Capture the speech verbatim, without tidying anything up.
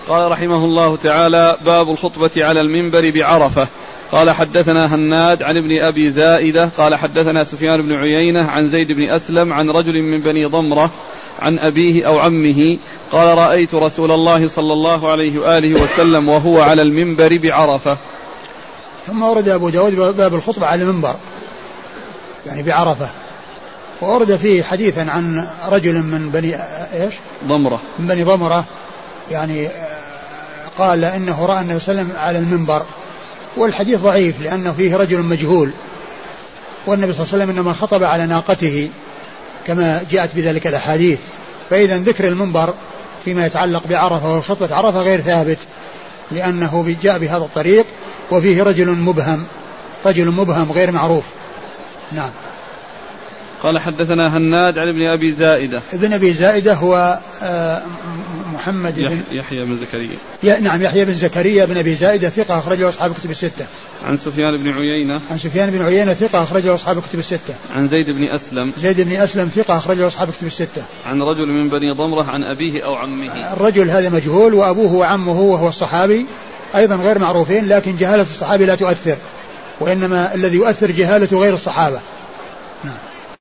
قال رحمه الله تعالى: باب الخطبة على المنبر بعرفة. قال حدثنا هناد عن ابن أبي زائدة قال حدثنا سفيان بن عيينة عن زيد بن أسلم عن رجل من بني ضمرة عن أبيه أو عمه قال: رأيت رسول الله صلى الله عليه وآله وسلم وهو على المنبر بعرفة. ثم ورد أبو داود باب الخطبة على المنبر يعني بعرفة، وورد فيه حديثا عن رجل من بني إيش؟ ضمرة من بني ضمرة يعني قال إنه رأى النبي صلى الله عليه وسلم على المنبر، والحديث ضعيف لأنه فيه رجل مجهول، والنبي صلى الله عليه وسلم إنما خطب على ناقته كما جاءت بذلك الأحاديث. فإذا ذكر المنبر فيما يتعلق بعرفة وخطبة عرفة غير ثابت، لأنه جاء بهذا الطريق وفيه رجل مبهم رجل مبهم غير معروف. نعم. قال حدثنا هناد عن ابن أبي زائدة. ابن أبي زائدة هو محمد يح بن يحيى بن زكريا. نعم يحيى بن زكريا بن أبي زائدة ثقة أخرجه أصحاب كتب الستة. عن سفيان بن عيينة. عن سفيان بن عيينة ثقة أخرجه أصحاب كتب الستة. عن زيد بن أسلم. زيد بن أسلم ثقة أخرجه أصحاب كتب الستة. عن رجل من بني ضمرة عن أبيه أو عمه. الرجل هذا مجهول، وأبوه وعمه وهو الصحابي أيضا غير معروفين، لكن جهالة الصحابي لا تؤثر، وإنما الذي يؤثر جهالة غير الصحابة.